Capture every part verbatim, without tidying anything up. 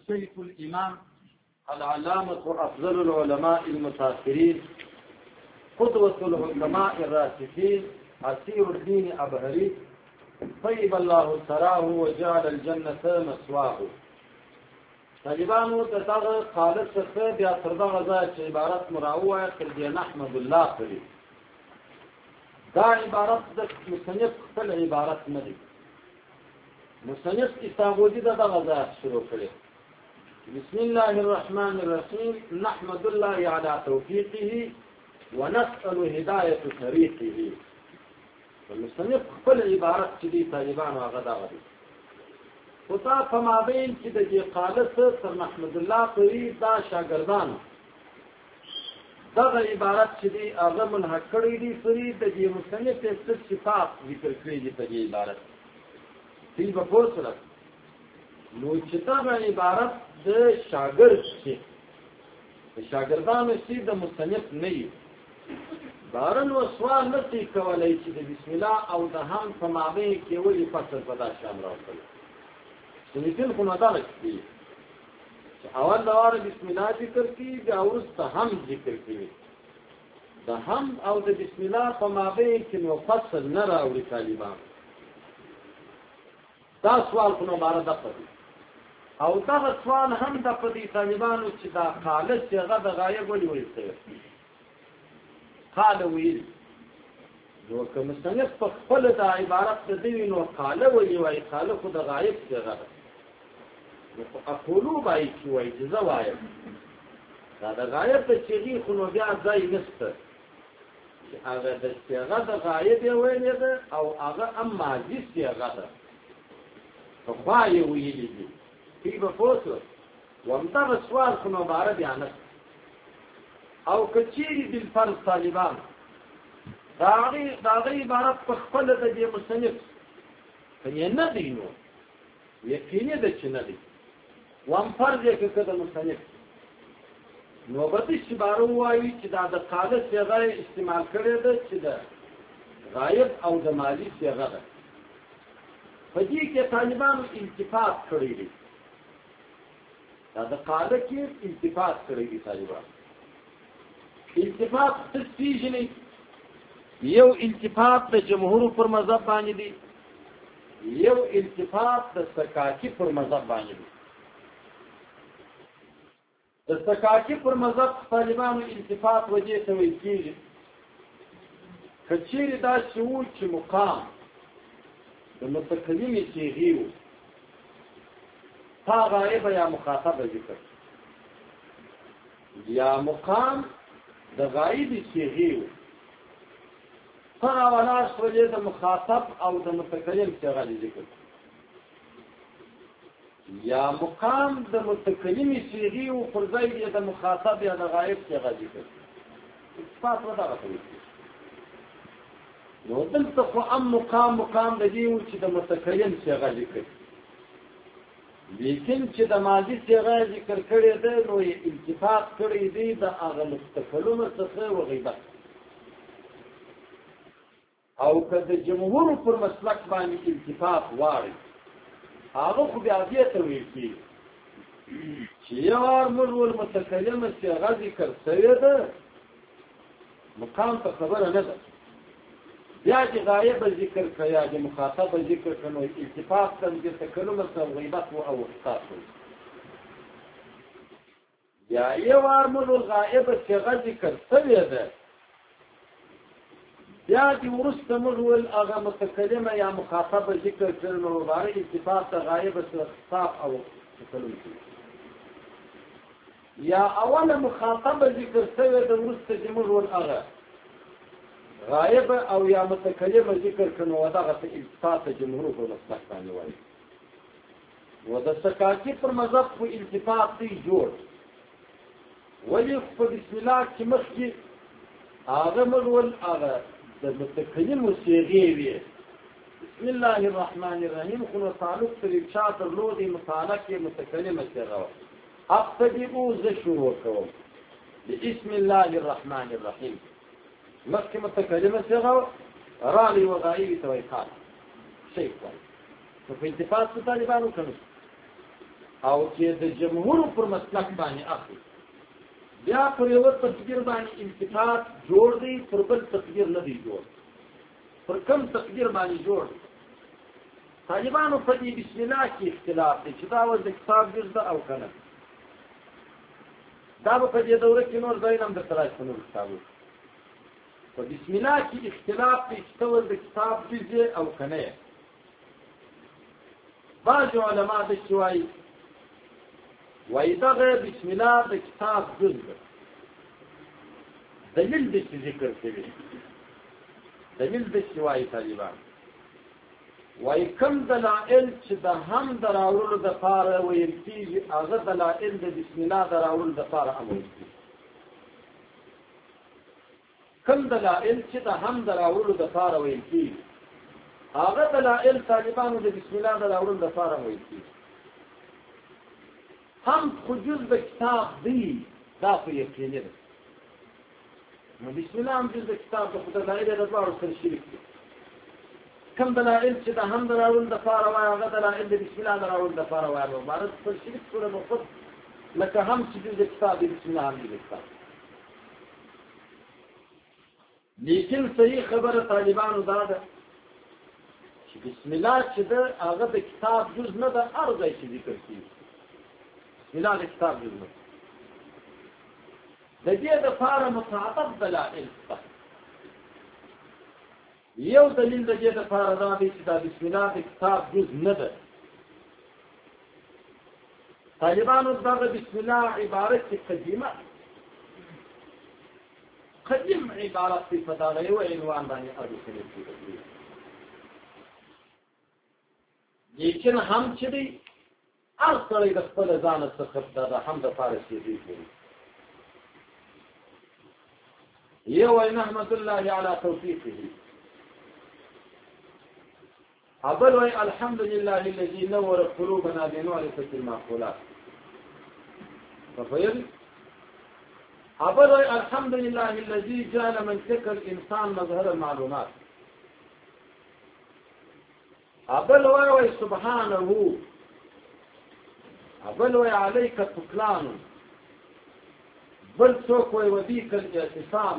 الشيخ الإمام العلامة أفضل العلماء المتأخرين قدوة الحكماء الراسخين عسير الدين أبهري طيب الله ثراه وجعل الجنة مثواه. طالبانو د دغه خالص څخه بیا تر دغه ځایه چې عبارت مراوعه تر دې نحمد الله کړي. دا عبارت د مصنف خپل عبارت نه دی. مصنف کتابودي د دغه ځایه شروع کړي. بسم الله الرحمن الرحيم نحمد الله على توفيقه ونسأل هداية طريقه. المصنف خپل عبارت چې دی طالبانو هغه دغه دی. خدا فمابین چې د دې خالص تر محمد الله پورې دا شاګردانو دغه عبارت چې دی هغه منحق کړی دی پورې د دې مصنف څه صفات ذکر کړي دي په دې عبارت دې په پوسره نو چې دغه عبارت د شاګرد شي د شاګردانو شي د مصنف نه وي بارن و سوال نشي کولای چې د بسم الله او د هم فمابین کې ولې فصل په دا شان راوړي. سنتين خو مدار کی اول دوار بسم الله ذکر کی بیا ورسته هم ذکر کی د هم او د بسم الله په مابین کې مفصل نه راوړي طالبان. دا سوال خو مبارک ده او دا سوال هم د پدې طالبانو چې دا خالص هغه د غایب ولې وایي قال ویل نو کوم څنګه په خپل د عبارت د دی نو قال ولې وایي قال خو د غایب څخه اقولو بای کی وای جزا وای دا د غایب ته چیږي خو نو بیا ځای نشته هغه د هغه د غایب ویلې ده او هغه اما جس هغه ده خو وای ویلې دي په پوسو ومتر سوال خو نو بار بیان او کچيري د فرض طالبان داغي داغي عبارت په خپل د دې مصنف کني نه دی نو یقیني ده چې نه دی وام فرض یې کړه د مصنف نو به چې بارو وایي چې دا د قاعده صيغه استعمال کړي ده چې ده غایب او د ماضي صيغه ده په دې کې طالبانو التفات کړی دي دا د قاعده کې التفات کړی دي طالبان التفات څه پیژني یو التفات د جمهور پر مذهب باندې دي یو التفات د سکاکی پر مذهب باندې دي. د سکاکی پر مذهب طالبانو التفات وجه ته ویل کېږي کچېرې دا شعور چې مقام د متکلمې صیغې وو تا غایبه یا مخاطبه ذکر یا مقام د غایبې صیغې وو فرع ولاش وجه د مخاطب او د متکلم صيغه ذکر یا مقام د متکلم صيغه او پر ځای د مخاطب یا د غایب صيغه ذکر صفات ودا غوښتل نو دلته خو ام مقام مقام د دې چې د متکلم صيغه ذکر لیکن چې د ماضي صيغه ذکر کړي ده نو التفات کړي دي د هغه متکلم څخه وغیبت او که د جمهور پر مسلک باندې التفات واري هغه خو بیا دې ته ویل کېږي چې یو وار موږ متکلم صيغه ذکر شوې ده مقام ته خبره نه ده بیا چې غایب ذکر کړي یا د مخاطب ذکر کړي التفات د تکلم سره غیبت او اخطاء یا یو وار موږ غایب صيغه ذکر شوې ده بیا دې ورسته موږ ول هغه متکلمه یا مخاطبه ذکر کړل نو مبارک التفات غایب سره خطاب او تکلم یا اوله مخاطبه ذکر شوی د ورسته دې موږ ول هغه غایب او یا متکلمه ذکر کړل نو دغه التفات جمهور په مسلک باندې وایي و د سکاکی پر مذهب په التفات دی جوړ ولی په بسم الله کې مخکې هغه موږ ول هغه د متکلم صيغه وي بسم الله الرحمن الرحيم خو تعلق تر ارشاد لودي متعلق متکلم صيغه ابتدئوا ز شروع کوم بسم الله الرحمن الرحيم مکه متکلم صيغه رالي وغایب تويقات شيء کوي په التفات طالبانو کوي او چې د جمهور پر مسلک باندې اخلي بیا پر یو تقدیر باندې انتقاد جوړ دی پر بل تقدیر نه دی جوړ پر کم تقدیر باندې جوړ طالبانو په دې بسم الله کې اختلاف دی چې دا ول د کتاب جز ده او کنه دا په دې دوره کې نور ځای هم د تراش په نور کتابو په بسم الله کې اختلاف دی چې ول د کتاب جز او کنه بعض علما د شوي وای دغه بسم الله د کتاب جز ده دلیل د ذکر کوي دلیل د شوي طالبان وای کوم دلائل چې د هم دراوړلو د پاره ویل کېږي هغه دلائل د بسم الله دراوړلو د پاره امر دي کوم دلائل چې د هم دراوړلو د پاره ویل کېږي هغه دلائل طالبانو د بسم الله دراوړلو د پاره ویل کېږي هم خو جز د کتاب دی دا خو یقیني ده نو بسم الله هم جز د کتاب د خدای دلائل د دواړو سره شریک دي کم دلائل چې د هم دراوړل د پاره وایي هغه دلائل د بسم الله دراوړل د پاره وایي عبارت پر شریک سره مخصوص لکه هم چې د کتاب بسم الله هم د کتاب لیکن صحیح خبره طالبانو دا ده چې بسم الله چې د هغه د کتاب جز نه ده هر ځای چې ذکر کیږي بسم الله د کتاب جز نه د دې د پاره متعدد دلائل شته یو دلیل د دې لپاره دا دی چې دا بسم الله د کتاب جز نه ده طالبانو دغه بسم الله عبارت قدیمه قدیم عبارت په دغه یو عنوان باندې اړه کوي لیکن هم چې دی هر څړی د خپل ځان څخه د هم د فارسی دی یو نحمد الله علی توفیقه أبل الحمد لله الذي نور قلوبنا بمعرفة المعقولات ففيل أبل الحمد لله الذي جعل منطق الإنسان مظهر المعلومات أبل سبحانه أبل عليك التكلان بل سوك وبيك الاعتصام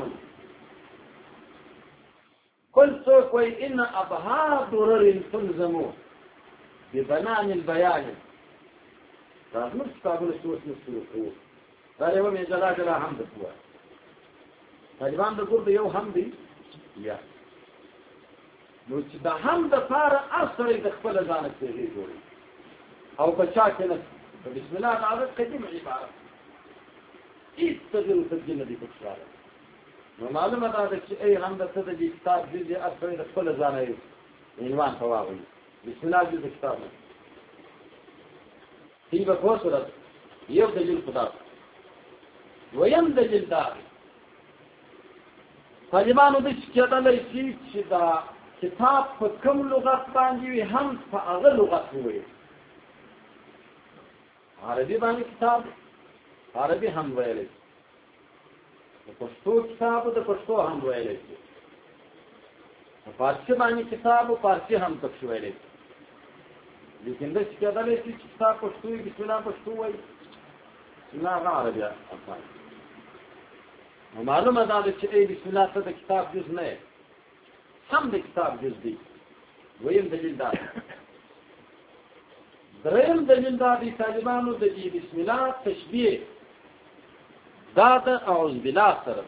كل سوق إن أبها ضرر تلزم ببنان البيان فنص قابل سوس نسلوكه قال يوم جلا جلا حمد سوا طالبان د ګور د یو حمد یا نو چې د حمد لپاره اثر د خپل ځان ته جوړي او بچا کنه بسم الله تعالی قدیم عبارت هیڅ تغیر تبدیل دي په ښاره نو معلومه ده چې ای هم د څه د کتاب دې اثر د خپل ځان یې عنوان تواوي بسم الله دې کتاب دی په کوسره یو دلیل خدا ویم دلیل دا طالبانو د کېدلای شي چې دا کتاب په کوم لغت باندې وي هم په هغه لغت وي عربي باندې کتاب عربي هم ویل د پښتو کتاب د پښتو هم ویل شي په فارسی باندې کتاب او فارسی هم پکښ ویل شي لیکن د کېدلای شي چې کتاب پښتو وي بسم الله پښتو وي نه عربي افغان معلومه ده چې ای بسم الله ته د کتاب جز نه هم د کتاب جز دی ویم دلیل دا دریم دلیل دا دی طالبانو د دې بسم الله تشبیه دا د اعوذ بالله سره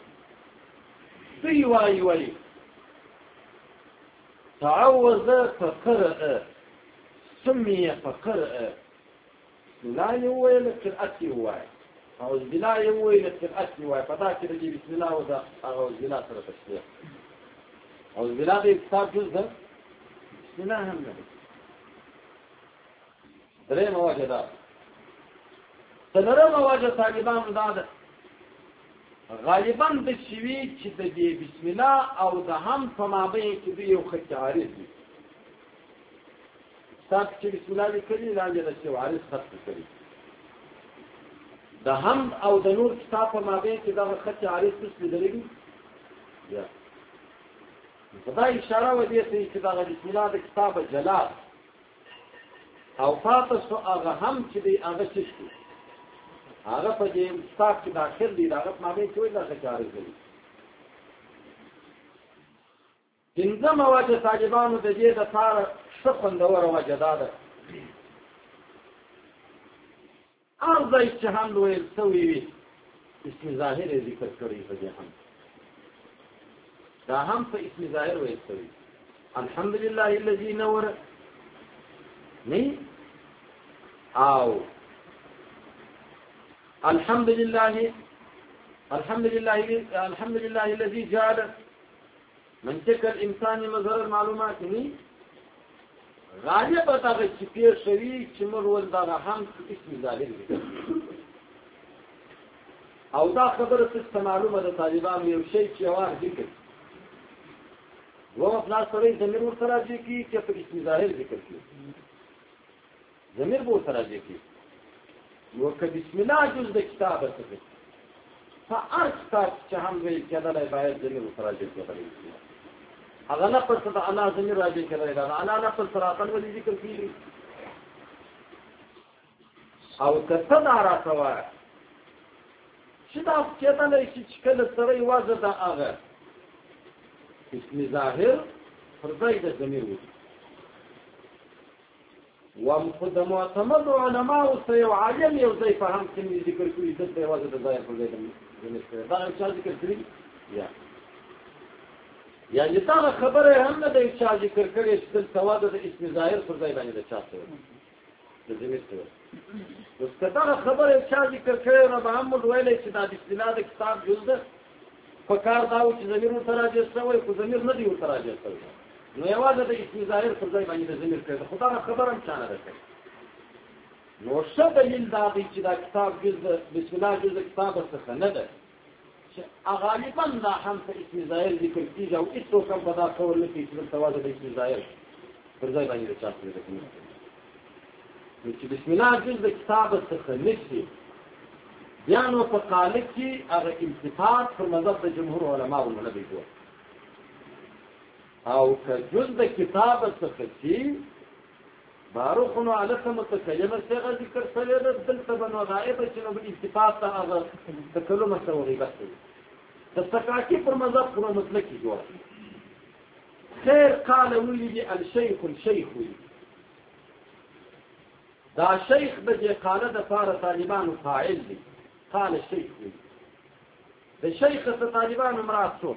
دی وای وای تعوذ فقرأ سمي فقرأ لا يويل قرأت يوای اعوذ بالله يويل قرأت يوای پتا چې د بسم الله او د اعوذ بالله سره تشبیه اعوذ بالله د کتاب جز ده بسم الله هم نه درېم واجه ده څلورم واجه طالبان دا ده غالبا د شوي چې د دې بسم الله او د هم په مابین کې د یو خط عارض دي تاسو چې بسم الله لیکلي لاندې د یو عارض خط کوي د هم او د نور کتاب په مابین کې دا خط عارض څه لیدلې یا خدای اشاره و دې چې دا بسم الله د کتاب جلال او پاتې شو هغه هم چې دی هغه څه شي هغه په دې کتاب کې داخل دی هغه په مابین کې وایي دا څه کار کوي. پنځمه وجه طالبانو د دې دپاره ښه خوندوره وجه دا ده هر ځای چې هم ویل شوي وي اسم ظاهر یې ذکر کړی په دې هم دا هم په اسم ظاهر ویل شوي الحمدلله الذي نور نه او الحمد لله الحمد لله الحمد لله الذي جعل منطق الانسان مظهر المعلومات نه غالب هغه چې پیر شوي چې موږ ول دا هم اسم ظاهر دي او دا خبره څه معلومه ده طالبان یو شی چې واه ذکر و خپل سره زمير ورته راځي کی چې په اسم ظاهر ذکر کړي زمير به ورته راځي کی نو که بسم الله جز د کتابه څخه فهر کتاب چې هم ویل کېدلای باید زمير ورته راځي کی هغه نه پر څه الله زمير راځي کړی دا الله نه پر صراط ولې ذکر کیږي او کته دا راځوا چې دا کېدلای چې کله سره یوازې دا هغه اسم ظاهر فرضای د زمير وي ومقدم معتمد علماء سيو عالم یو ځای فهم کې ذکر کوي د یوازې د ظاهر فرضای د زمير دا څه ذکر کړی یا یعنی دا خبره هم نه د چا ذکر کړي چې د سواد د اسم ظاهر فرضای باندې د چا څه د زمير څه اوس کدا خبره چا ذکر کړي نو به هم ویلې چې دا د اصطلاح د کتاب جز ده فکر دا و چې زمير ورته راځي شوی خو زمير نه دی ورته راځي شوی نو یوازې د اسم ظاهر پر ځای باندې د زمير کړي خدای خبره هم چانه ده نو څه دلیل دا دی چې دا کتاب جز بسم الله جز کتاب څخه نه ده چې غالبا دا هم په اسم ظاهر ذکر کیږي او هیڅ کوم په دا قول نه کوي چې د توازن د اسم ظاهر پر ځای باندې د چا څه ده نو چې بسم الله جز کتاب څخه نشي بیا نو په قالب کې هغه التفات پر مذهب د جمهور علماو نه دی جوړ او که جز د کتاب څخه چې باروخنو علته متکلمه څنګه ذکر شوی ده دلته بنو غائب چې نو التفات ته هغه تکلم سره غیبت دی د تکاکی پر مذهب پر مسلکی جوړ خیر قال ولي الشيخ الشيخ دا شیخ د دې قاله د فار طالبانو فاعل دی قال الشيخ د شیخ د طالبانو مراد څو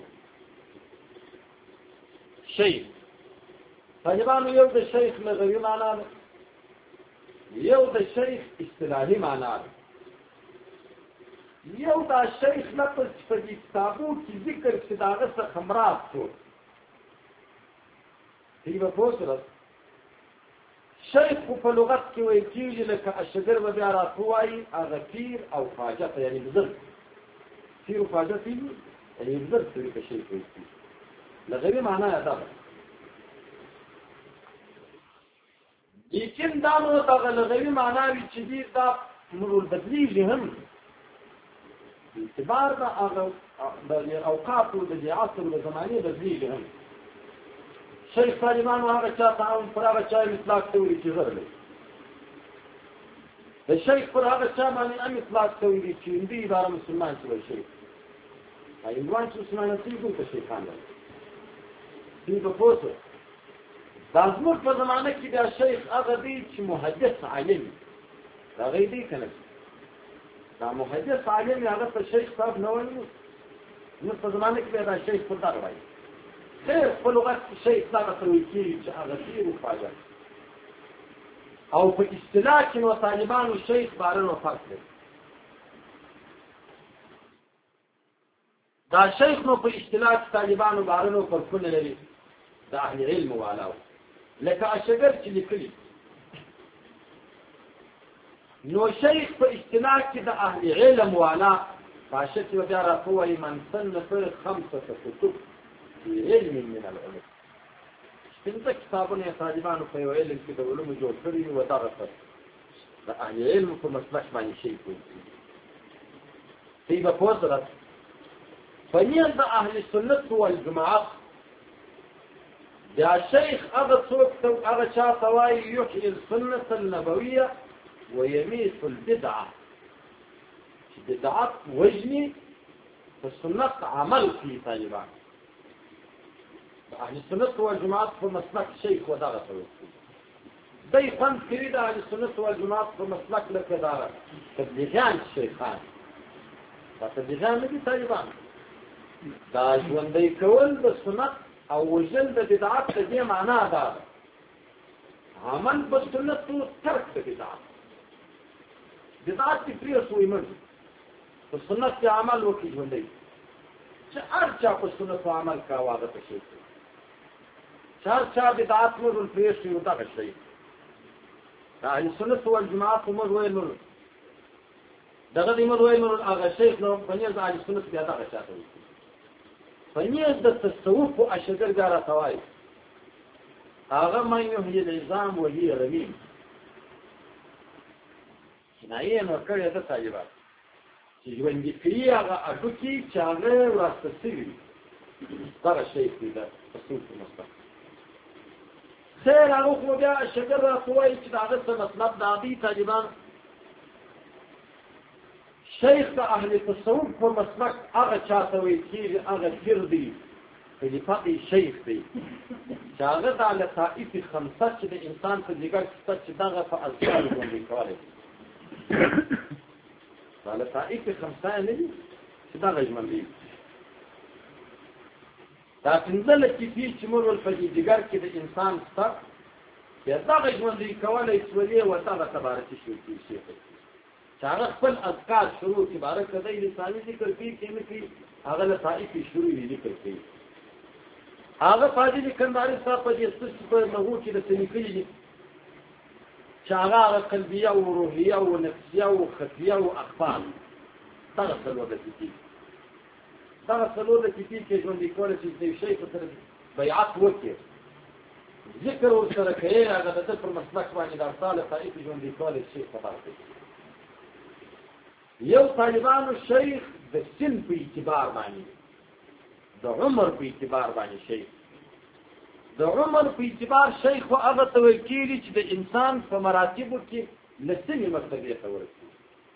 شیخ طالبانو یو د شیخ لغوي معنا ده یو د شیخ اصطلاحي معنا ده یو دا شیخ لفظ په دې کتابو کې ذکر شوی داغه څخه مراد څو دی په پوسره شیخ په لغت کې وایي چې لکه اشجر و بیا راځوي هغه پیر او حاجت یعنی بزرګ پیر او حاجت یعنی بزرګ څه کې شیخ وایي لغوي معنا یې ده لیکن دا نو دا لغوي معنا وی چې دی دا مرول بدلیږي هم اعتبار دا هغه د اوقات او د عصر او زمانه بدلیږي هم شیخ طالبانو هغه چا تعاون پر هغه چا اطلاق کوي چې غرلې د شیخ پر هغه چا باندې ام اطلاق کوي چې دې اداره مسلمان شوی شي هاي وان چې مسلمان شي کوم څه خان دی په پوسټ دا زموږ په زمانه کې دا شیخ هغه دی چې محدث عالم دا غي دی کنه دا محدث عالم هغه په شیخ صاحب نه وایي نو په زمانه کې دا شیخ په دغه وایي خیر په لغت شیخ دا څه چې هغه پیر او حاجت او په اصطلاح کې نو طالبانو شیخ بارنو فرق دی دا شیخ نو په اصطلاح طالبانو بارنو فرقونه لري د اهل علم والاو لکه اشجر چې لیکلي نو شیخ په اصطلاح کې د اهل علم والا فاشت و بیا راکوي من صنف خمسه کتب في علم من العلم پنځه کتابونه طالبانو په علم کې د علوم جوړ کړی و درسه د اهل علم په مسلک باندې شي کوي په پوزره فنيل د اهل السنه والجماعه بیا شیخ هغه څوک هغه چاته وایي یحیي السنة النبویة ویمیت البدعة چې بدعت وژني په سنت عمل کوي طالبان اهل السنة والجماعت په مسلک شیخ ودغه ته وایي دی خوند کوي د اهل السنة والجماعت په مسلک لکه دا تبلیغیان شیخان دا تبلیغیان نه دي طالبان دا ژوندی کول د سنت او وژل د بدعت د دې معنا دا ده عمل په سنت او ترک د بدعت بدعت کې پرېښوي مړ په سنت کې عمل وکړي ژوندی چې هر چا په سنت عمل کوه هغه په شی چې هر چا بدعت مړ پرېښوي دغه شی د اهل سنت والجماعت مړ ویل مړ دغه دې مړ ویل مړ هغه شیخ نو په نیز د اهل سنت بیا دغه چاته وایي په نیز د تصوف و اشګر بیا راته وایي هغه من یحیي العظام وهي رمیم کنایه یې نور کړې ده طالبان چې ژوندي کوي هغه هډوکي چې هغه وراسته شوي دغه شیخ دی د تصوف په مسلک خیر هغه خو بیا اشګر راته وایي چې د هغه څه مطلب دا دی طالبان شیخ د اهل تصوف په مسلک هغه چاته وایي کېږي هغه پیر دی خلیفه شیخ دی چې هغه د لطائف خمسه چې د انسان په ځیګر کې شته چې دغه په اذکارو باندې کولی دا لطائف خمسه نه دي چې دغه ژوندي دا پنځه لطیفې چې موږ په ځیګر کې د انسان شته بیا دغه ژوندي کولی سولې ورته تبارکي شي شیخ چې هغه خپل اذکار شروع کړي بارک دی لساني ذکر کوي کې نه کوي هغه لطائف شروع یې ذکر کوي هغه فاضل کنداري صاحب په دې څه په مغو کې د تنقلی دي چې هغه قلبیه او روحیه او نفسیه او خفیه او اخفال دغه څلور د دې دغه څلور د دې کې ژوند کول چې د شیخ سره بیعت وکړي ذکر او سره کوي هغه د پر مسلک باندې د صالح طائف ژوند کول شي خبر کوي یو طالبانو شیخ د سن په اعتبار باندې د عمر په اعتبار باندې شیخ د عمر په اعتبار شیخ خو هغه ته ویل کېږي چې د انسان په مراتبو کې لسمې مرتبې ته ورسېږي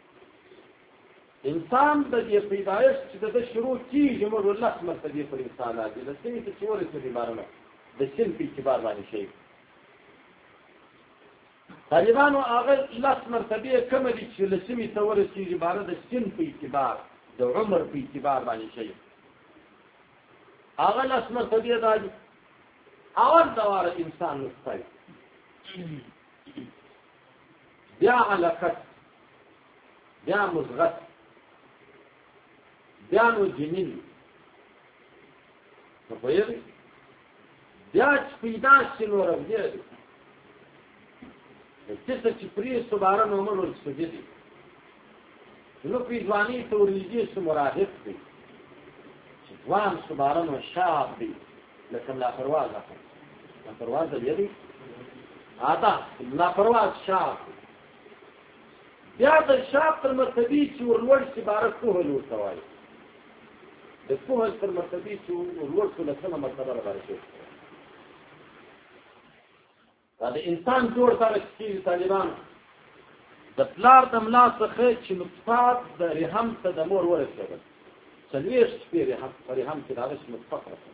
انسان د دې پیدایښت چې د شروع کېږي موږ لس مرتبې پر انسان راځي لسمې ته چې ورسېږي بارونه د سن په اعتبار باندې شیخ طالبانو هغه لس مرتبې کومې دي چې لسمې ته ورسېږي باره د سن په اعتبار د عمر په اعتبار باندې شیخ هغه لس مرتبې دا دي اول دواره انسان نطفه بیا علقه بیا مضغه بیا نو جنین نو پوهېږئ بیا چې پیدا شي نو رغدې دي څه چې پرې سباره نو عمر ورسېږي دي نو په ځواني ته ورنږدې شو مراهق دی ځوان سباره نو شاب دی لکه لاپرواز لاپرواز دی دی آتا لاپرواز شاب بیا د شاب تر مرتبې چې ورلوړ شي باره کوهل ورته وایي د کوهل تر مرتبې چې ورلوړ شو لسمه مرتبه راباندې شي دا د انسان جوړ سره چې طالبان د پلار د ملا څخه چې نطفات د رحم ته د مور ورسېدل څلوېښت شپې رحم کې د هغه نطفه رسېدل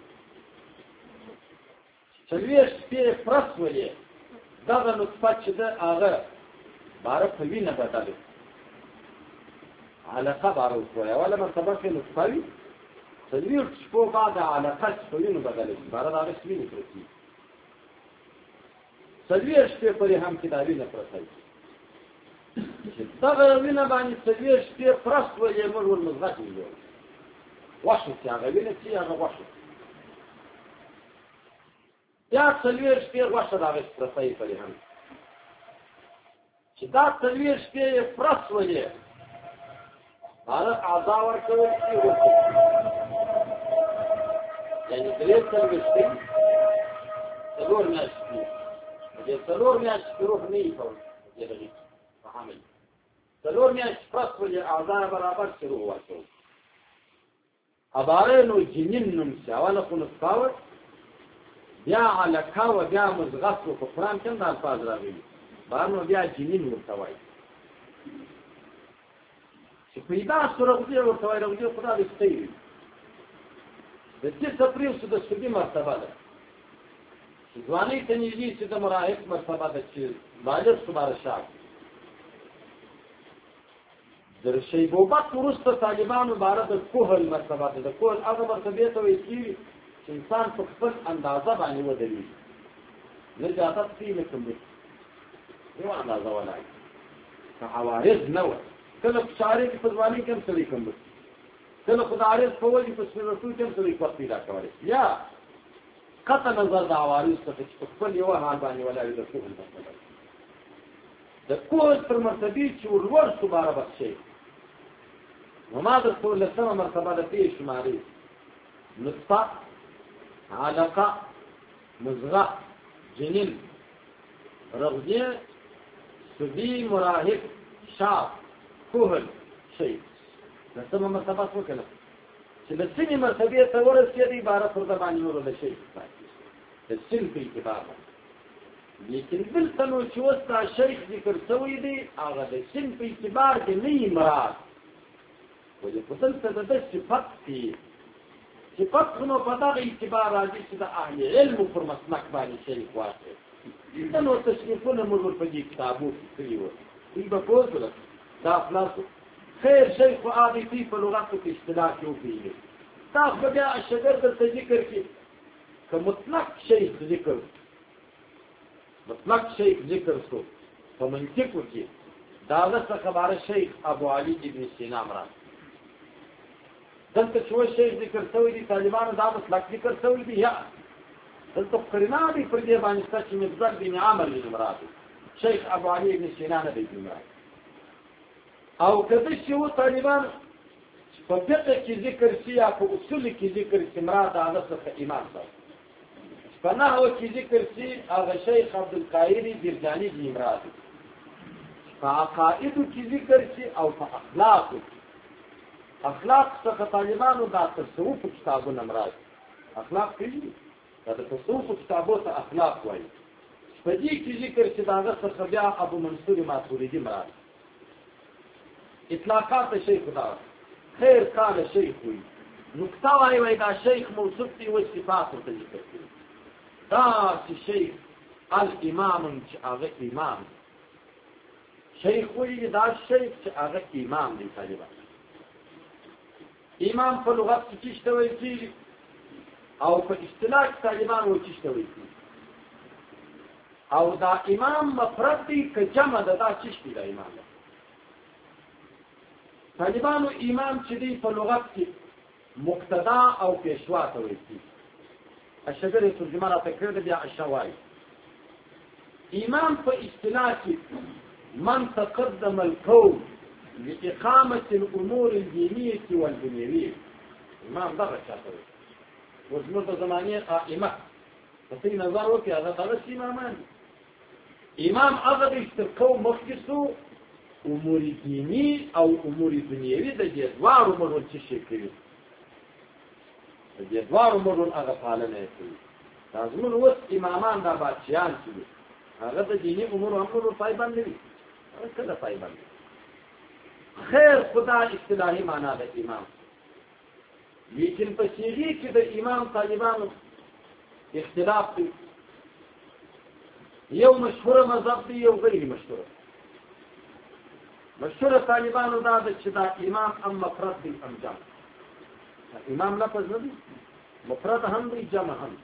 څلوېښت شپې فرس ولې دغه نطفه چې ده هغه باره په وینه بدلې علقه باره وشوی اوله مرتبه کې نطفه وي څلوېښت شپو بعد علقه چې په وینو بدلې شي باره د هغه وینې پرې کېږي څلوېښت شپې پورې هم کې دا وینه پرته وي چې دغه وینه باندې څلوېښت شپې فرس ولې موږ ورمضغه کړي غوښه چې هغه وینه چې هغه غوښه بیا څلوېښت شپې غوښه د هغې پرته وي پرې هم چې دا څلوېښت شپې یې فرس ولې هغه اعضا ورکول شي یعنې درې څلوېښتې څلور میاشتې د څلور میاشتې روح نه وي کولی په حمل څلور میاشتې فرس ولې اعضا برابر چې روح ورکول عباره نو جنین نوم شي اوله خو نطفه وه بیا علقه و بیا مزغت و په قرآن کې هم دا الفاظ راغلي بهر نو بیا جنین ورته وایي چې پیدا سو رغدي ورته وایي رغدي خدا دې ستی وي د دې تفریح سو د سودي مرتبه ده چې ځوانۍ ته نږدې چې د مراهق مرتبه ده چې بالغ شو باره شاک د شیبوبت وروسته طالبانو باره د کهل مرتبه ده د کهل هغه مرتبې ته ویل کېږي چې انسان په خپل اندازه باندې ودرېږي نه زیادت کوي نه کمښت یو اندازه ولاړ که عوارض نه وه کله په شاعرۍ کې په ځوانۍ کې هم سړی کمښت کله خو د عارض په وجې په سپېرټو کې هم سړی فرق پیدا کولی یا قطع نظر د عوارض څخه چې په خپل یوه حال باندې ولاړ د کهل مرتبه د کهل تر مرتبې چې ورلوړ شو باره بس شي نو ما درته لسمه مرتبه د دې شمارې نطفه علقه مزغه جنین رغدیه سدی مراهق شاب کهل شیء لسمه مرتبه وکړه چې د سنې مرتبې ته ورسېدی باره پر د باندې ورو د شي د سن په اعتبار لیکن دلته نو چې اوس دا شیخ ذکر شوی دی هغه د سن په اعتبار کې نه مراد ولې په دلته د ده صفت دی صفت خو نو په دغه اعتبار راځي چې د اهل علمو پر مسلک باندې شریک واقع دا نو تشریفونه موږ ورپدې کتابو کې کړي وو دوی به پوه شول دا خلاص خیر شیخ خو هغې دوی په لغتو کې اصطلاح کې وپوهېږي دا خو بیا شګر درته ذکر کړي که مطلق شیخ ذکر مطلق شیخ ذکر شو په منطقو کې د هغه څخه باره شیخ ابو علي ابن سینا مراد دلته چې اوس شیخ ذکر شوی دي طالبانو دا مطلق ذکر شوی دي یا دلته قرینه دي پر دې باندې شته چې مقدار بن عامر بن مراد شیخ ابو علي ابن سینا نه دی مراد او کله چې و طالبان په فقه کې ذکر شي یا په اصول کې ذکر شي مراد هغه څخه امام صاحب په نحو کې ذکر شي هغه شیخ عبدالقاهر برجاني دی مراد په عقایدو کې ذکر شي او په اخلاقو اخلاق څخه طالبانو دا تصوف کتابونه مراد اخلاق پیژني دا د تصوف کتابو ته اخلاق وایي په دې کې ذکر شي دا هغه څخه بیا ابو منصور ماتوریدي مراد اطلاقات شیخ دا خیر قال شیخ وي نکته وایي وایي دا شیخ موصوف دی و صفات ورته ذکر کوي دا چې شیخ الامام چې هغه امام شیخ وایي دا شیخ چې هغه امام دی طالبان امام په لغت کې څه وایي کېږي او په اصطلاح طالبان وایي څه وایي او دا امام مفرد دی که جمع ده دا څه دی دا امام ده طالبانو امام چې دی په لغت کې مقتدا او پیشوا ته وایي کېږي الشجر ترجمه راته کړې ده بیا الشوایي امام په اصطلاح کې من تقدم القول لإقامة الأمور الدينية والدنيوية امام دغه چاته وایي اوس زموږ د زمانې قائمه په دې نظر وکړي هغه دغه امامان امام هغه دی چې تر قوم مخکې سو امور دینی او امور دنیوي د دې دواړو مړون څه شي کوي د دې دواړو مړون هغه پالنه کوي دا زموږ اوس امامان دا بادشاهان چې هغه د دیني امور امور پایبند دي هغه کله پایبند خیر خدا اصطلاحي معنا ده امام لیکن په صيغه کې د امام طالبانو اختلاف دی یو مشهور مذهب دی یو غیر مشهور مشهور طالبانو دا ده چې دا امام ام مفرد دی ام جمع امام لفظ نه دی مفرد هم دی جمع هم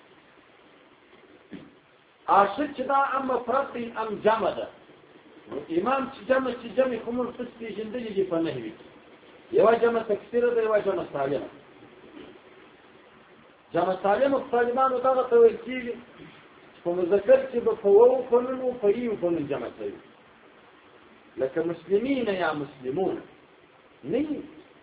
عاشق چې دا ام مفرد دی ام جمع ده امام چې جمع چې جمع کومل قص پیژندلې دي په نحوي یو جمع تکثیر ده یو جمع سالمه جمع سالمه طالبانو دا ته ویل کېږي په مذکر کې به په وو په نونو په یو په نون جمع کوي لکه مسلمین یا مسلمون نه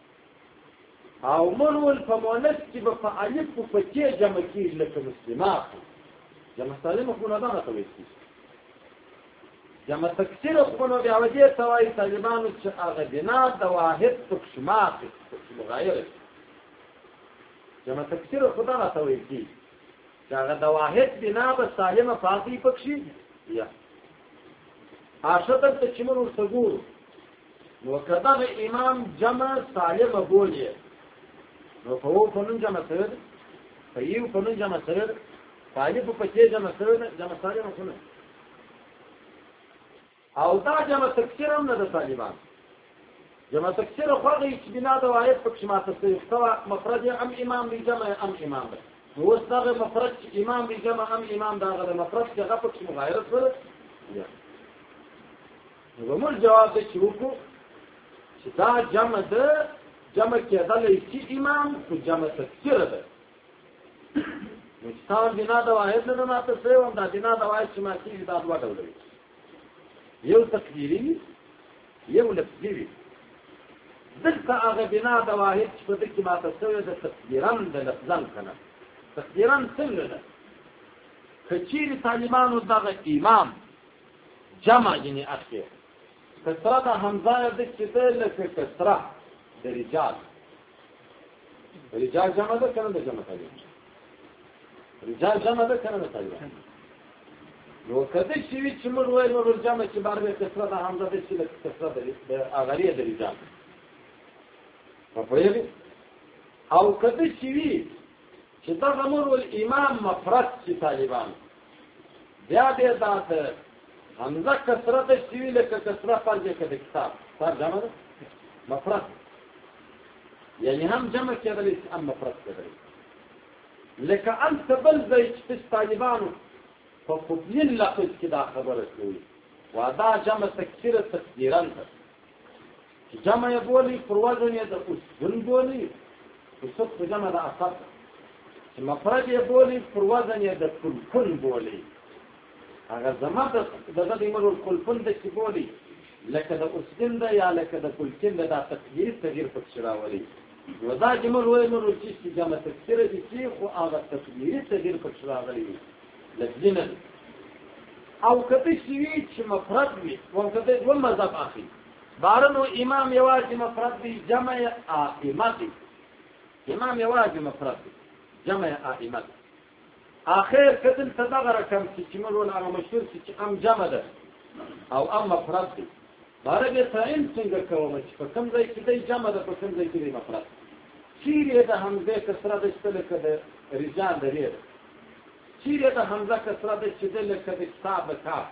او منول په مؤنث کې به په الف په کې جمع کېږي لکه مسلمات جمع سالمه خو نه دا ته ویل کېږي جمع تکثیر خو نو بیا وجه ته وایي طالبانو چې هغه بنا د واحد پکښ ماته مغایر جمع تکثیر خدا نه ته ویل کېږي چې هغه د واحد بنا به سالمه پاتې پکښې یا آشه دلته چې موږ ورته ګورو نو که دغه امام جمع سالمه بولي نو په اوو په نوم جمع شوی ده په یو په نوم جمع شوی ده په الفو په کې جمع شوی ده جمع سالمه خو نه او دا جمع تکسیر هم نه ده طالبان جمع تکسیر خو هغه چې بنا د واحد پکښې ماته شوي سوا مفرد یې هم امام دی جمع یې هم امام ده نو اوس دغه مفرد چې امام دی جمع هم امام د هغه د مفرد چې هغه پکښې مغایره شوله نو به موږ جواب دی چې وکړو چې دا جمع ده جمع کېدلی چې امام خو جمع تکسیره ده نو چې تا بنا د واحد نه ده ماته شوی وم دا بنا د واحد چې ما کېږي دا دوه ډوله وي یو تقدیري وي یو لفظي وي دلته هغه بنا د واحد چې په ده کې ماته شوی ده تقدیرا ده لفظا که نه تقدیرا څنګه ده که چیرې طالبانو دغه امام جمع یعنې اخیر کسره د حمزه ده چې ده لکه کسره د رجال رجال جمع ده که نه ده جمع طالب رجال جمع ده که نه ده طالب نو که ده چې وي چې موږ ویل نو جمع چې بار به کسره د حمزه ده چې لکه کسره د اغریه د رجال په پوهېږې او که ده چې وي چې دغه موږ ول امام مفرد چې طالبان بیا بیا دا د حمزه کسره ده چې وي لکه کسره فرض یې که د کتاب کتاب جمع ده مفرد یعنی هم جمع کېدلی شي هم مفرد کېدلی لکه هلته بل ځای چې تاسو طالبانو په قبلین لفظ کې دا خبره کوي و دا جمع تکسیره تقدیرا ده چې جمع یې بولي پر وزن یې د اسکون بولي اسد په جمع د اثر چې مفرد یې بولي پر وزن یې د کلکن بولي هغه زما د دغه د ایمرو کلکن د چې بولي لکه د اسکن ده یا لکه د کلکن ده دا تقدیري تغییر پکښې راولي نو دا چې موږ وایو نو چې جمع تکسیره دي چې خو هغه تقدیري تغییر پکښې راغلی وي لفظي نه او که ته چې وي چې مفرد وي او که ته دوه مذهب اخلي باره نو امام یوازې مفرد وي جمع یې ائمه دي امام یوازې مفرد وي جمع یې ائمه دي اخر که دلته دغه رقم چې موږ ول هغه مشهور شي چې ام جمع ده او ام مفرد دي باره بیا تعین څنګه کوم چې په کوم ځای کې دی جمع ده په کوم ځای کې دی مفرد چیرې د حمزې کسره ده چې لکه د رجال د رې ده چیرې د حمزه کسره ده چې ده لکه د کتاب د کاف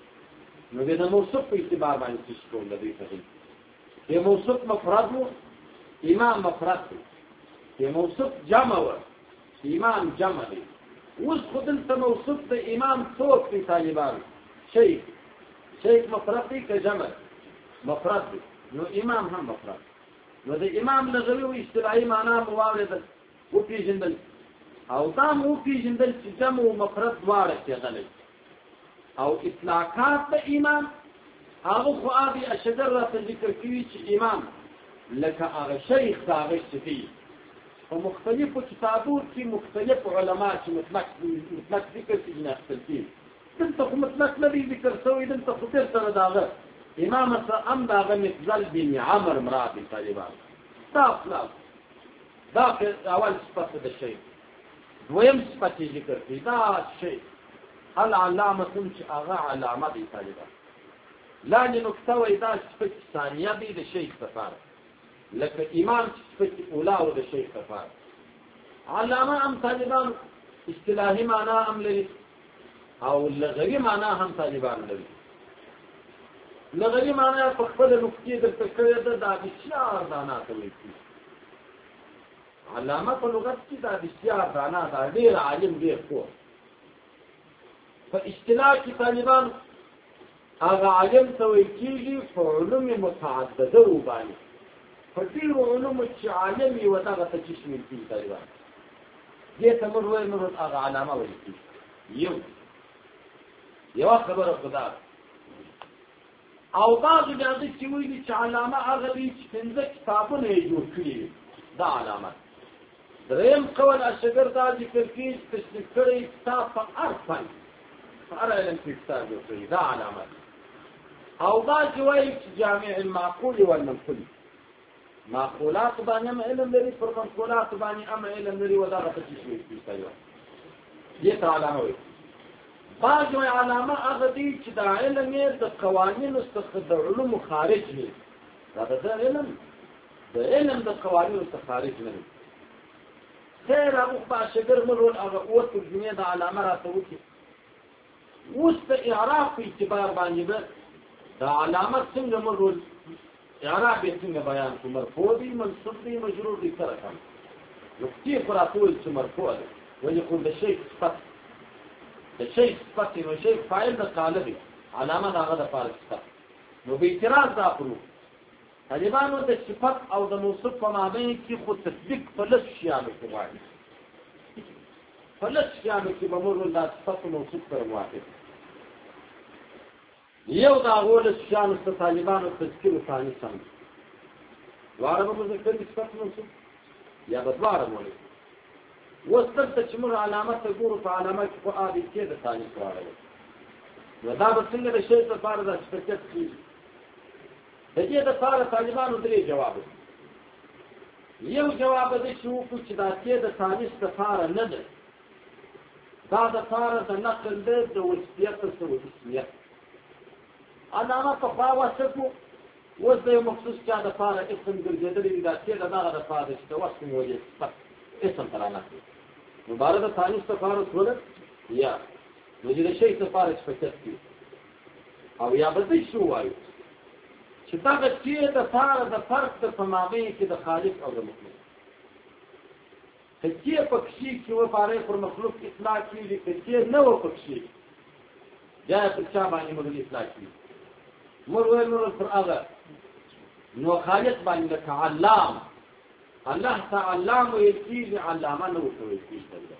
نو بیا د موصوف په اعتبار باندې څه شي کوم د دوی څخه د موصوف مفرد و امام مفرد دی د موصوف جمع و امام جمع دی اوس خو دلته موصوف د امام څوک دی طالبان شیخ شیخ مفرد دی که جمع مفرد دی نو امام هم مفرد نو د امام لغوي او اصطلاحي معنا مو واورېدل وپېژندل او دا مو وپېژندل چې جمع او مفرد دواړه کېدلی او اطلاقات د امام هغه خو ابي اشجر راته ذکر کوي چې امام لکه هغه شیخ د هغه صفي په مختلفو کتابو کې مختلف علما چې مطلق مطلق ذکر کوي نه اختلافي دلته خو مطلق نه دی ذکر شوی دلته خو تر سره داغه امام ام داغه مفضل بن عمر مراد طالبان دا خلاص دا اول صفت د شیخ دویم صفت ذکر کوي دا شیخ العلامه چې هغه علامه دی طالبان لاندې نقطه وایي دا صفت ثانیه دی د شیخ لپاره لکه امام چې صفت اوله او د شیخ لپاره علامه هم طالبان اصطلاحي معنا هم لري او لغوي معنا هم طالبان لري لغوي معنا په خپل نقطې درته کړې ده دا بسیار دانا ته وایي علامه په لغت کې دا بسیار دانا دا ډېر عالم ډېر پوه په اصطلاح کې طالبان هغه عالم ته ویل کېږي په علوم متعدده وباندې په ډېرو علومو چې عالم وي و دغه ته چې شمېل کېږي طالبان دې ته موږ وایو نو هغه علامه ویل کېږي یو یوه خبره خو دا او بعضو بیا ده چې ویلي چې علامه هغه دی چې پنځه کتابونه یې جوړ کړي وي دا علامه دریم قول اشګر دا ذکر کېږي چې تشریح کړی کتاب په هر فن په هر علم کې کتاب جوړ کړي دا علامه او بعضې وایي چې جامع المعقول والمنقول معقولات باندې هم علم لري پر منقولات باندې هم علم لري و دغه ته چې شوي کېږي دې ته علامه وایي. بعض وایي علامه هغه دی چې د علم یې د قوانینو څخه د علومو خارج وي. دا د علم د علم د قوانینو څخه خارج نه وي. خیر هغه خو به شاګرد مې رول هغه اووه ترجمې د علامه راته وکړي. اوس د اعراب په اعتبار باندې به د علامه څنګه مې رول اعراب یې څنګه بیان کړو، مرفوع دی، منصوب دی، مجرور دی، څه رقم نقطې خو راته وویل چې مرفوع دی، ولې خو د شی صفت د شی صفت نو شی فاعل د قاله دی، علامه د هغه دپاره صفت. نو به اعتراض دا کړو طالبانو د صفت او د موصوف په مابین کې خو تطبیق په لس شیانو کې غواړي، په لس شیانو کې به موږ دا صفت او موصوف سره موافق. یو د هغو لس شیانو څخه طالبانو تذکیر ثاني سم دواړه به مذکر دي صفت موصوف یا به دواړه مولي. اوس دلته چې موږ علامه ته ګورو په علامه کې خو آ بي سي د ثاني دواړه وي. نو دا به څنګه د شی لپاره دا شرکت کېږي؟ د دې دپاره طالبانو درې جواب دي. یو جواب دی چې وکړو چې دا کې د تانیث دپاره نه ده، دا دپاره د نقل دی د وصفیت څخه اسمیت. علامه پخوا وصف و، اوس د یو مخصوص چا دپاره اسم ګرځېدلی دی، دا کې د دغه دپاره ده چې د وصف مې وجې صفت اسم ته رانقلي. نو باره د تانیث دپاره شوله یا نو چې د شی دپاره صفت کړي او یا به دې شو وایو چې دغه چې د پاره د فرق د په مابین کې د خالق او د مخلوق که چې پکښې چې وپاره پر مخلوق اطلاق کېږي، که چې نه و پکښې بیا یې پر چا باندې موږ اطلاق کېږي؟ موږ ویل نور پر هغه نو خالق باندې لکه علام، الله ته علام ویل کېږي، علامه نه ورته ویل کېږي.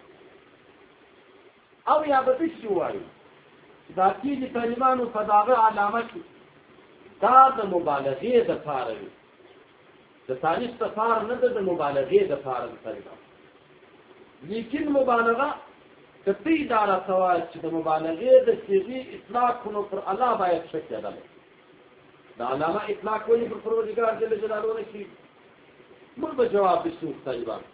او یا به داسې ووایو چې دا کېږي طالبانو په دغه علامه کې دا د مبالغې دپاره وي، د تانیث دپاره نه ده، د مبالغې دپاره د طالبانو. لیکن مبالغه که ته دا راته وایې چې د مبالغې د صیغې اطلاق نو پر الله باید ښه کېدلی. د علامه اطلاق ولې پر پروردګار جل جلاله نه کېږي؟ موږ به جواب دشو طالبانو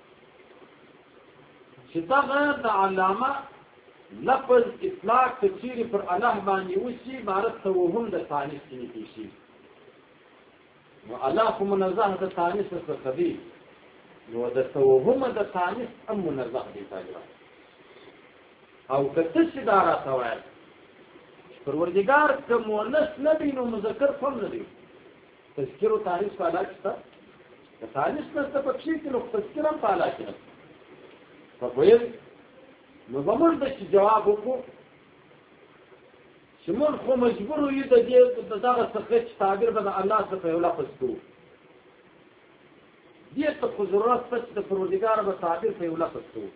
چې دغه د علامه لفظ اطلاق که چیرې پر الله باندې وشي عبارت توهم د تانیث کې نیول شي. نو الله خو منزه د تانیث څخه دی، نو د توهم د تانیث هم منزه دی طالبان. او که ته چې دا راته وایې پروردګار که مؤنث نه دی نو مذکر هم نه دی، تذکیر و تانیث په الله کې شته، که تانیث نشته پکښې کې نو تذکیر هم په الله کې نشته. په پوهېږې نو به موږ د چې جواب وکړو چې موږ خو مجبور یو د دې د دغه څخه چې تعبیر به د الله څخه یو لفظ کړو، دې ته خو ضرورت شته چې د پروردګار به تعبیر په یو لفظ کړو.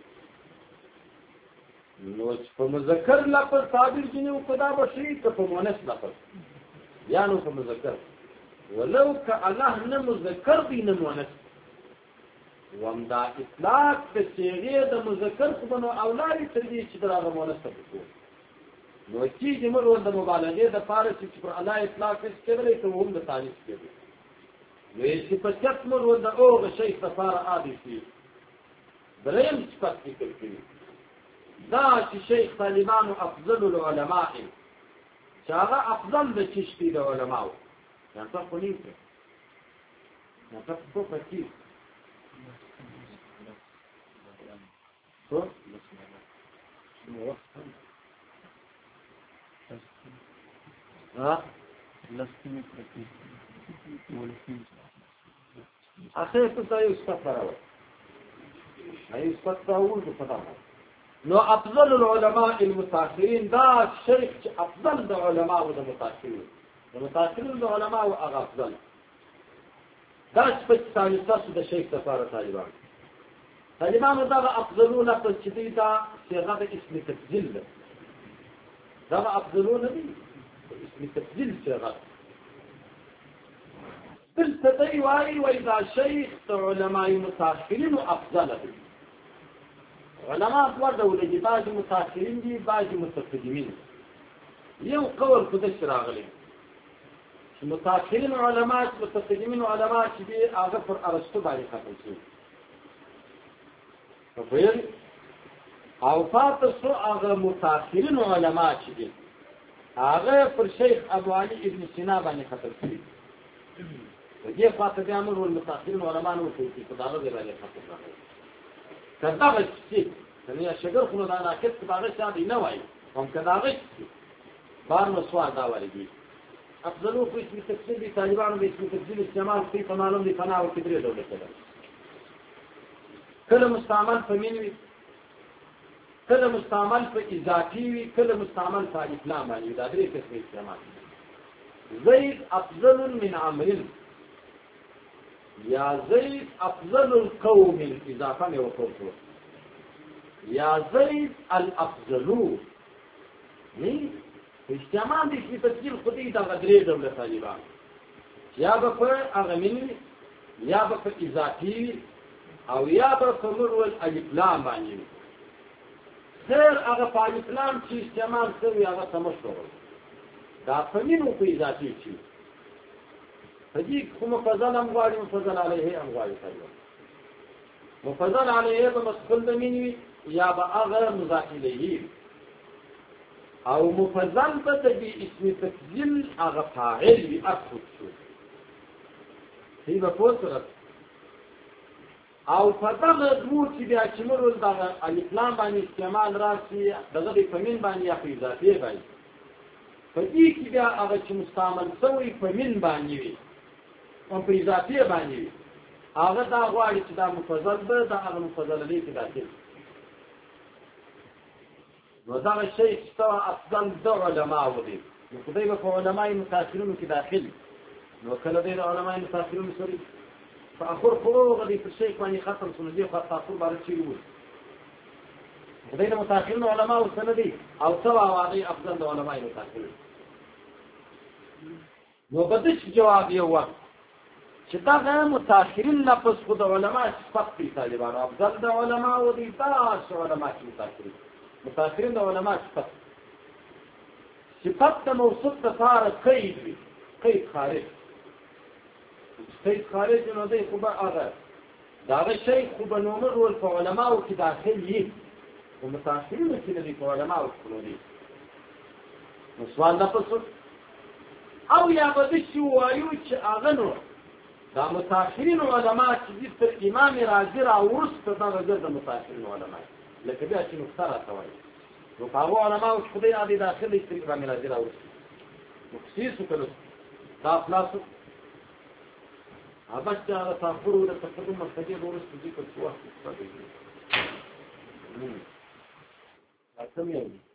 نو چې په مذکر لفظ تعبیر ځینې وکړو دا به ښه که په مؤنث لفظ یا نو په مذکر، ولو که الله نه مذکر دی نه مؤنث ومدا اطلاق د صيغې د مذکر خو به نو اولادې تر دې چې د هغه مؤنث ته وکړو. نو کېږي موږ د مبالغې دپاره چې پر الله اطلاق کېدلی ته هم د تانیث کېدی. نو صفت موږ د هغه شی دپاره عادي شي. درېیم صفت ذکر کړي دا چې شیخ طالبانو افضل العلماء چې هغه افضل د چشتي د علماو يعني تقول لي يعني تقول كيف ها اخر ته یو استفراو اي استفراو د فضاله نو افضل العلماء المتاخرين دا شيخ افضل العلماء والمتاخرين المتاخرين العلماء هغه افضل دا چې تاسو د شیخ سفاره طالبان طالبان دا افضلون په چې دی دا صيغه اسم تفضيل دا افضلون دي اسم تفضيل صيغه تلتقي واي واذا شيخ علماء متاخرين افضل دي علماء ډول ډول دي بعض متاخرين دي بعض متقدمين یو قول خدای راغلي متاخرين علماء متقدمين علماء چې دي هغه پر ارسطو باندې ختم شي فویل او پاتې شو هغه متأخرین علما چې دي هغه پر شیخ ابو علي ابن سینا باندې خطر کړی دې خاطر بیا موږ المتأخرین علما نو چې په دغه ځای باندې خطر راغلی کله چې څنګه شګر خو دا نه کېد په هغه شادي نه وای هم کدا هغه بار نو سوال دا ورګي افضلوا في اسم تفسير طالبان باسم تفسير استعمال في تمام لفنا وكبرية دولة كذا كل مستعمل فمين كل مستعمل في إضافي كل مستعمل في الإسلام يعني يدري كيف استعمال زيد أفضل من عمرو يا زيد أفضل القوم إضافة وقوته يا زيد الأفضل مين استعمال دي في تسجيل خدي دا غدري دولة طالبان يا بفر أغمين يا بفر إضافي او يا بفر مرول الإسلام بانيو خير أغا الإسلام چي استعمال سوي أغا تمشور دا فمينو في إضافي چي فديك خو مفضل أمغاري مفضل عليه أمغاري طالبان مفضل عليه بمسخل دميني يا بأغا مضاف إليه او مفضل بده باسم تفضيل هغه فاعل وي اخذ شو هي په پوسره او فدغه دمو چې بیا چې مرول دغه الاسلام باندې استعمال راسي دغه په فمن باندې یا په اضافه باندې په دې کې بیا هغه چې مستعمل شوی په من باندې وي او په اضافه باندې وي هغه دا غواړي چې دا مفضل به دا هغه مفضل لري کې داخل نو دا شيء استوى افضل د علماء ودي نو خدای په علماء متأخرین کې داخل نو کله د علماء متأخرین سوري فاخر فروغ دي په شيء باندې ختم شنو دي خاص تاثیر بار شي وو خدای د متأخرین علماء سندي او سوا واقعي افضل د علماء متأخرین نو بده جواب یو وخت چې دا متأخرین لپس خود علماء صفت دي طالبان افضل د علماء ودي تاسو علماء متأخرین متأخرين علماء صفت صفت موصوف تفار قيد قيد خارج قيد خارج انه ده خوبه اغا داغه شيء خوبه نومر والعلماء وكي داخل يه ومتأخرين كده دي علماء وكلوني مسوال نفسه او يا بدشي وايوش اغنو دا متأخرين علماء چې پر امام رازي را ورست دا غزر متأخرين علماء لکه بیا چې مختاره کوي نو هغه علماء چې خدای عادي داخلي استری باندې راځي راوځي نو خصيص کړو دا خلاص هغه چې هغه تفکر او تقدم مستجيب ورسته دي په څه وخت کې